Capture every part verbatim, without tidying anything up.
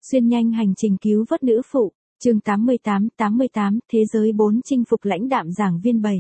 Xuyên nhanh hành trình cứu vớt nữ phụ, chương tám mươi tám, tám mươi tám, Thế giới bốn chinh phục lãnh đạm giảng viên bảy.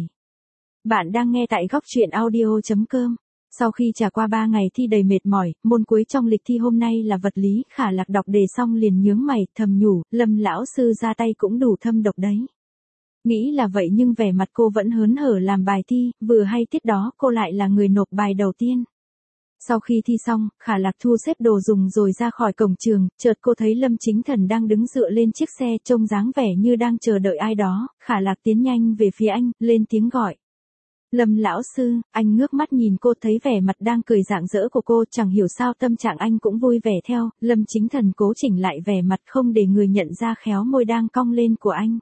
Bạn đang nghe tại góc truyện audio chấm com. Sau khi trải qua ba ngày thi đầy mệt mỏi, môn cuối trong lịch thi hôm nay là vật lý, Khả Lạc đọc đề xong liền nhướng mày, thầm nhủ, Lâm lão sư ra tay cũng đủ thâm độc đấy. Nghĩ là vậy nhưng vẻ mặt cô vẫn hớn hở làm bài thi, vừa hay tiết đó cô lại là người nộp bài đầu tiên. Sau khi thi xong, Khả Lạc thu xếp đồ dùng rồi ra khỏi cổng trường, chợt cô thấy Lâm Chính Thần đang đứng dựa lên chiếc xe trông dáng vẻ như đang chờ đợi ai đó, Khả Lạc tiến nhanh về phía anh, lên tiếng gọi. Lâm lão sư, anh ngước mắt nhìn cô thấy vẻ mặt đang cười rạng rỡ của cô, chẳng hiểu sao tâm trạng anh cũng vui vẻ theo, Lâm Chính Thần cố chỉnh lại vẻ mặt không để người nhận ra khéo môi đang cong lên của anh.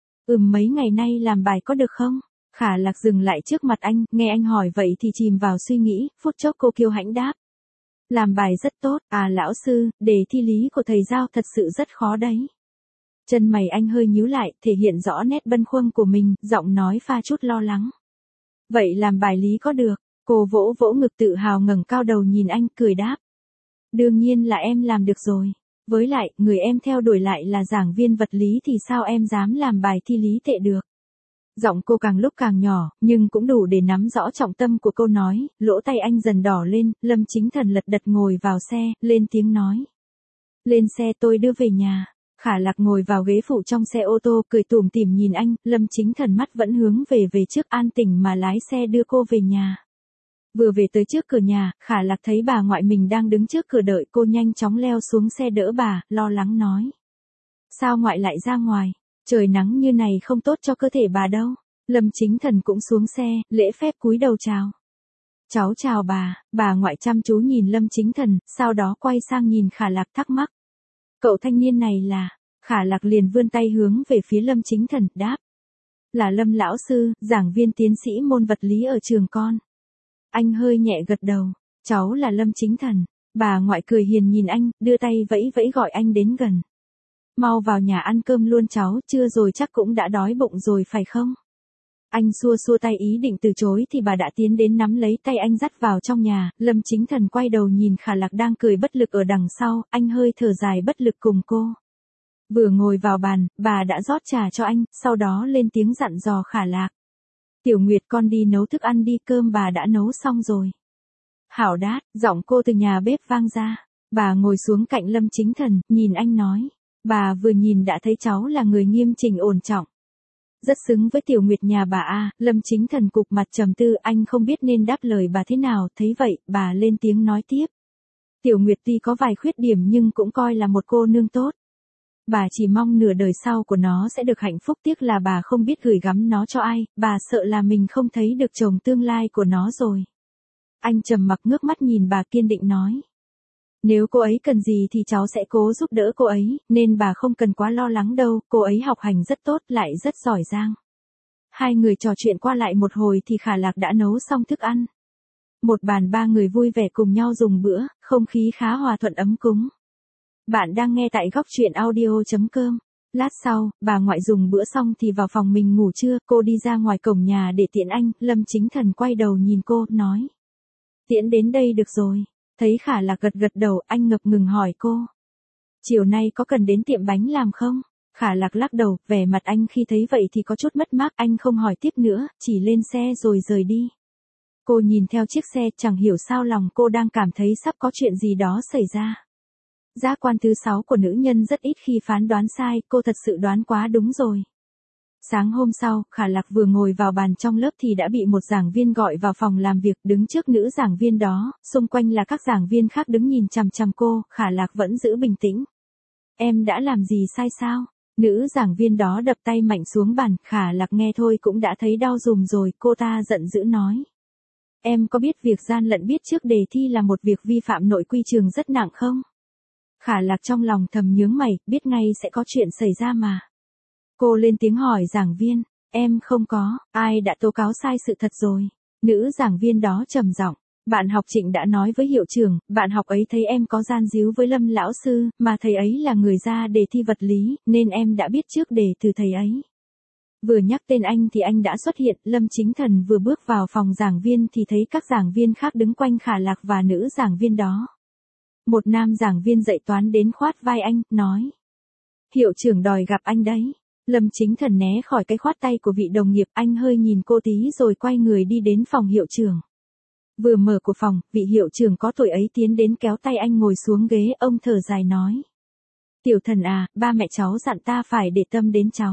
Ừm mấy ngày nay làm bài có được không? Khả Lạc dừng lại trước mặt anh, nghe anh hỏi vậy thì chìm vào suy nghĩ, phút chốc cô kiêu hãnh đáp. Làm bài rất tốt, à lão sư, đề thi lý của thầy giao thật sự rất khó đấy. Chân mày anh hơi nhíu lại, thể hiện rõ nét bâng khuâng của mình, giọng nói pha chút lo lắng. Vậy làm bài lý có được? Cô vỗ vỗ ngực tự hào ngẩng cao đầu nhìn anh, cười đáp. Đương nhiên là em làm được rồi. Với lại, người em theo đuổi lại là giảng viên vật lý thì sao em dám làm bài thi lý tệ được? Giọng cô càng lúc càng nhỏ, nhưng cũng đủ để nắm rõ trọng tâm của câu nói, lỗ tay anh dần đỏ lên, Lâm Chính Thần lật đật ngồi vào xe, lên tiếng nói. Lên xe tôi đưa về nhà. Khả Lạc ngồi vào ghế phụ trong xe ô tô, cười tủm tỉm nhìn anh, Lâm Chính Thần mắt vẫn hướng về về trước an tình mà lái xe đưa cô về nhà. Vừa về tới trước cửa nhà, Khả Lạc thấy bà ngoại mình đang đứng trước cửa đợi cô nhanh chóng leo xuống xe đỡ bà, lo lắng nói. Sao ngoại lại ra ngoài? Trời nắng như này không tốt cho cơ thể bà đâu. Lâm Chính Thần cũng xuống xe, lễ phép cúi đầu chào. Cháu chào bà, bà ngoại chăm chú nhìn Lâm Chính Thần, sau đó quay sang nhìn Khả Lạc thắc mắc. Cậu thanh niên này là, Khả Lạc liền vươn tay hướng về phía Lâm Chính Thần, đáp. Là Lâm lão sư, giảng viên tiến sĩ môn vật lý ở trường con. Anh hơi nhẹ gật đầu, cháu là Lâm Chính Thần. Bà ngoại cười hiền nhìn anh, đưa tay vẫy vẫy gọi anh đến gần. Mau vào nhà ăn cơm luôn cháu, trưa rồi chắc cũng đã đói bụng rồi phải không? Anh xua xua tay ý định từ chối thì bà đã tiến đến nắm lấy tay anh dắt vào trong nhà, Lâm Chính Thần quay đầu nhìn Khả Lạc đang cười bất lực ở đằng sau, anh hơi thở dài bất lực cùng cô. Vừa ngồi vào bàn, bà đã rót trà cho anh, sau đó lên tiếng dặn dò Khả Lạc. Tiểu Nguyệt con đi nấu thức ăn đi, cơm bà đã nấu xong rồi. Hảo đát, giọng cô từ nhà bếp vang ra, bà ngồi xuống cạnh Lâm Chính Thần, nhìn anh nói. Bà vừa nhìn đã thấy cháu là người nghiêm chỉnh ổn trọng. Rất xứng với Tiểu Nguyệt nhà bà a. Lâm Chính Thần cục mặt trầm tư, anh không biết nên đáp lời bà thế nào, thấy vậy, bà lên tiếng nói tiếp. Tiểu Nguyệt tuy có vài khuyết điểm nhưng cũng coi là một cô nương tốt. Bà chỉ mong nửa đời sau của nó sẽ được hạnh phúc, tiếc là bà không biết gửi gắm nó cho ai, bà sợ là mình không thấy được chồng tương lai của nó rồi. Anh trầm mặc ngước mắt nhìn bà kiên định nói. Nếu cô ấy cần gì thì cháu sẽ cố giúp đỡ cô ấy, nên bà không cần quá lo lắng đâu, cô ấy học hành rất tốt lại rất giỏi giang. Hai người trò chuyện qua lại một hồi thì Khả Lạc đã nấu xong thức ăn. Một bàn ba người vui vẻ cùng nhau dùng bữa, không khí khá hòa thuận ấm cúng. Bạn đang nghe tại góc truyện audio chấm com. Lát sau, bà ngoại dùng bữa xong thì vào phòng mình ngủ trưa, cô đi ra ngoài cổng nhà để tiễn anh, Lâm Chính Thần quay đầu nhìn cô, nói. Tiễn đến đây được rồi. Thấy Khả Lạc gật gật đầu, anh ngập ngừng hỏi cô. Chiều nay có cần đến tiệm bánh làm không? Khả Lạc lắc đầu, vẻ mặt anh khi thấy vậy thì có chút mất mát, anh không hỏi tiếp nữa, chỉ lên xe rồi rời đi. Cô nhìn theo chiếc xe, chẳng hiểu sao lòng cô đang cảm thấy sắp có chuyện gì đó xảy ra. Giác quan thứ sáu của nữ nhân rất ít khi phán đoán sai, cô thật sự đoán quá đúng rồi. Sáng hôm sau, Khả Lạc vừa ngồi vào bàn trong lớp thì đã bị một giảng viên gọi vào phòng làm việc, đứng trước nữ giảng viên đó, xung quanh là các giảng viên khác đứng nhìn chằm chằm cô, Khả Lạc vẫn giữ bình tĩnh. Em đã làm gì sai sao? Nữ giảng viên đó đập tay mạnh xuống bàn, Khả Lạc nghe thôi cũng đã thấy đau rùm rồi, cô ta giận dữ nói. Em có biết việc gian lận biết trước đề thi là một việc vi phạm nội quy trường rất nặng không? Khả Lạc trong lòng thầm nhướng mày, biết ngay sẽ có chuyện xảy ra mà. Cô lên tiếng hỏi giảng viên, em không có, ai đã tố cáo sai sự thật rồi? Nữ giảng viên đó trầm giọng, bạn học Trịnh đã nói với hiệu trưởng, bạn học ấy thấy em có gian díu với Lâm lão sư, mà thầy ấy là người ra đề thi vật lý, nên em đã biết trước đề từ thầy ấy. Vừa nhắc tên anh thì anh đã xuất hiện, Lâm Chính Thần vừa bước vào phòng giảng viên thì thấy các giảng viên khác đứng quanh Khả Lạc và nữ giảng viên đó. Một nam giảng viên dạy toán đến khoát vai anh, nói. Hiệu trưởng đòi gặp anh đấy. Lâm Chính Thần né khỏi cái khoát tay của vị đồng nghiệp, anh hơi nhìn cô tí rồi quay người đi đến phòng hiệu trưởng. Vừa mở cửa phòng, vị hiệu trưởng có tuổi ấy tiến đến kéo tay anh ngồi xuống ghế, ông thở dài nói. Tiểu Thần à, ba mẹ cháu dặn ta phải để tâm đến cháu.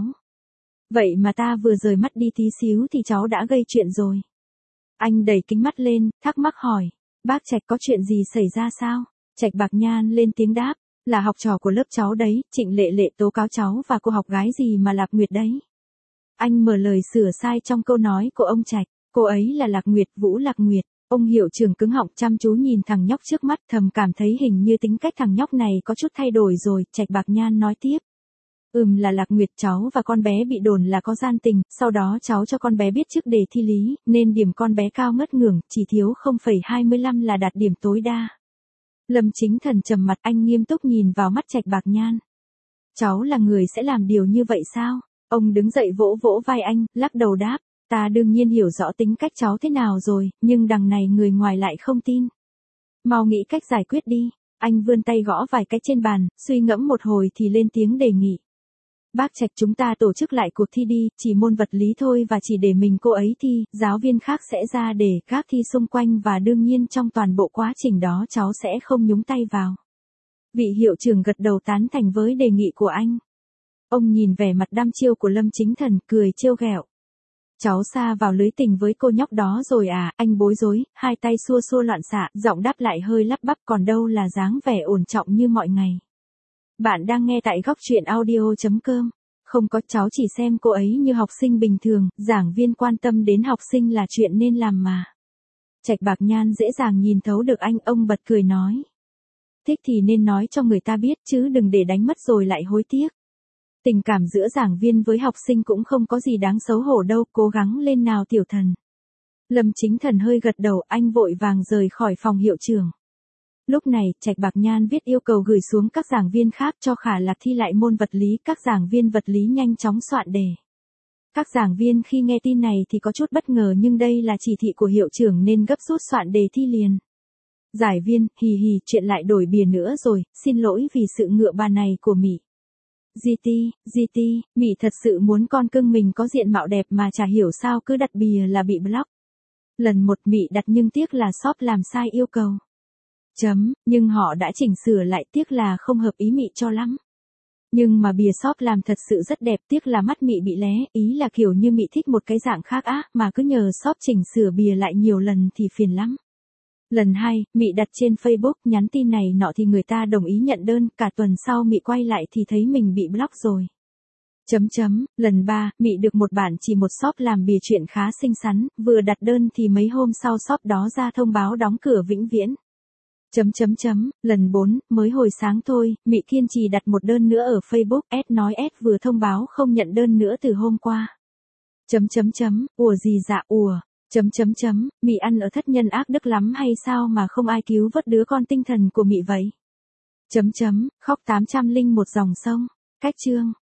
Vậy mà ta vừa rời mắt đi tí xíu thì cháu đã gây chuyện rồi. Anh đẩy kính mắt lên, thắc mắc hỏi. Bác Trạch có chuyện gì xảy ra sao? Trạch Bạc Nhan lên tiếng đáp. Là học trò của lớp cháu đấy, Trịnh Lệ Lệ tố cáo cháu và cô học gái gì mà Lạc Nguyệt đấy. Anh mở lời sửa sai trong câu nói của ông Trạch. Cô ấy là Lạc Nguyệt, Vũ Lạc Nguyệt. Ông hiệu trưởng cứng họng chăm chú nhìn thằng nhóc trước mắt, thầm cảm thấy hình như tính cách thằng nhóc này có chút thay đổi rồi. Trạch Bạc Nhan nói tiếp. Ừm là Lạc Nguyệt, cháu và con bé bị đồn là có gian tình, sau đó cháu cho con bé biết trước đề thi lý, nên điểm con bé cao ngất ngưởng, chỉ thiếu không phẩy hai mươi lăm là đạt điểm tối đa. Lâm Chính Thần trầm mặt, anh nghiêm túc nhìn vào mắt Trạch Bạc Nhan. Cháu là người sẽ làm điều như vậy sao? Ông đứng dậy vỗ vỗ vai anh, lắc đầu đáp. Ta đương nhiên hiểu rõ tính cách cháu thế nào rồi, nhưng đằng này người ngoài lại không tin. Mau nghĩ cách giải quyết đi. Anh vươn tay gõ vài cái trên bàn, suy ngẫm một hồi thì lên tiếng đề nghị. Bác Trạch, chúng ta tổ chức lại cuộc thi đi, chỉ môn vật lý thôi và chỉ để mình cô ấy thi, giáo viên khác sẽ ra để các thi xung quanh và đương nhiên trong toàn bộ quá trình đó cháu sẽ không nhúng tay vào. Vị hiệu trưởng gật đầu tán thành với đề nghị của anh. Ông nhìn vẻ mặt đăm chiêu của Lâm Chính Thần, cười trêu ghẹo. Cháu sa vào lưới tình với cô nhóc đó rồi à? Anh bối rối, hai tay xua xua loạn xạ, giọng đáp lại hơi lắp bắp, còn đâu là dáng vẻ ổn trọng như mọi ngày. Bạn đang nghe tại góc truyện audio chấm com. Không có, cháu chỉ xem cô ấy như học sinh bình thường, giảng viên quan tâm đến học sinh là chuyện nên làm mà. Trạch Bạc Nhan dễ dàng nhìn thấu được anh, ông bật cười nói. Thích thì nên nói cho người ta biết chứ đừng để đánh mất rồi lại hối tiếc. Tình cảm giữa giảng viên với học sinh cũng không có gì đáng xấu hổ đâu, cố gắng lên nào Tiểu Thần. Lâm Chính Thần hơi gật đầu, anh vội vàng rời khỏi phòng hiệu trưởng. Lúc này, Trạch Bạc Nhan viết yêu cầu gửi xuống các giảng viên khác cho Khả Lạc thi lại môn vật lý, các giảng viên vật lý nhanh chóng soạn đề. Các giảng viên khi nghe tin này thì có chút bất ngờ nhưng đây là chỉ thị của hiệu trưởng nên gấp rút soạn đề thi liền. Giải viên, hì hì, chuyện lại đổi bìa nữa rồi, xin lỗi vì sự ngựa bà này của Mị. giê tê, giê tê, Mị thật sự muốn con cưng mình có diện mạo đẹp mà chả hiểu sao cứ đặt bìa là bị block. Lần một Mị đặt nhưng tiếc là shop làm sai yêu cầu. Chấm, nhưng họ đã chỉnh sửa lại, tiếc là không hợp ý Mị cho lắm. Nhưng mà bìa shop làm thật sự rất đẹp, tiếc là mắt Mị bị lé, ý là kiểu như Mị thích một cái dạng khác á, mà cứ nhờ shop chỉnh sửa bìa lại nhiều lần thì phiền lắm. Lần hai, Mị đặt trên Facebook, nhắn tin này nọ thì người ta đồng ý nhận đơn, cả tuần sau Mị quay lại thì thấy mình bị block rồi. Chấm chấm, lần ba, Mị được một bạn chỉ một shop làm bìa chuyện khá xinh xắn, vừa đặt đơn thì mấy hôm sau shop đó ra thông báo đóng cửa vĩnh viễn. Chấm chấm chấm, lần bốn, mới hồi sáng thôi, Mị kiên trì đặt một đơn nữa ở Facebook, S nói S vừa thông báo không nhận đơn nữa từ hôm qua. Chấm chấm chấm, ủa gì dạ ủa, chấm chấm chấm, Mị ăn ở thất nhân ác đức lắm hay sao mà không ai cứu vớt đứa con tinh thần của Mị vậy? Chấm chấm, khóc tám trăm linh một dòng sông, cách chương.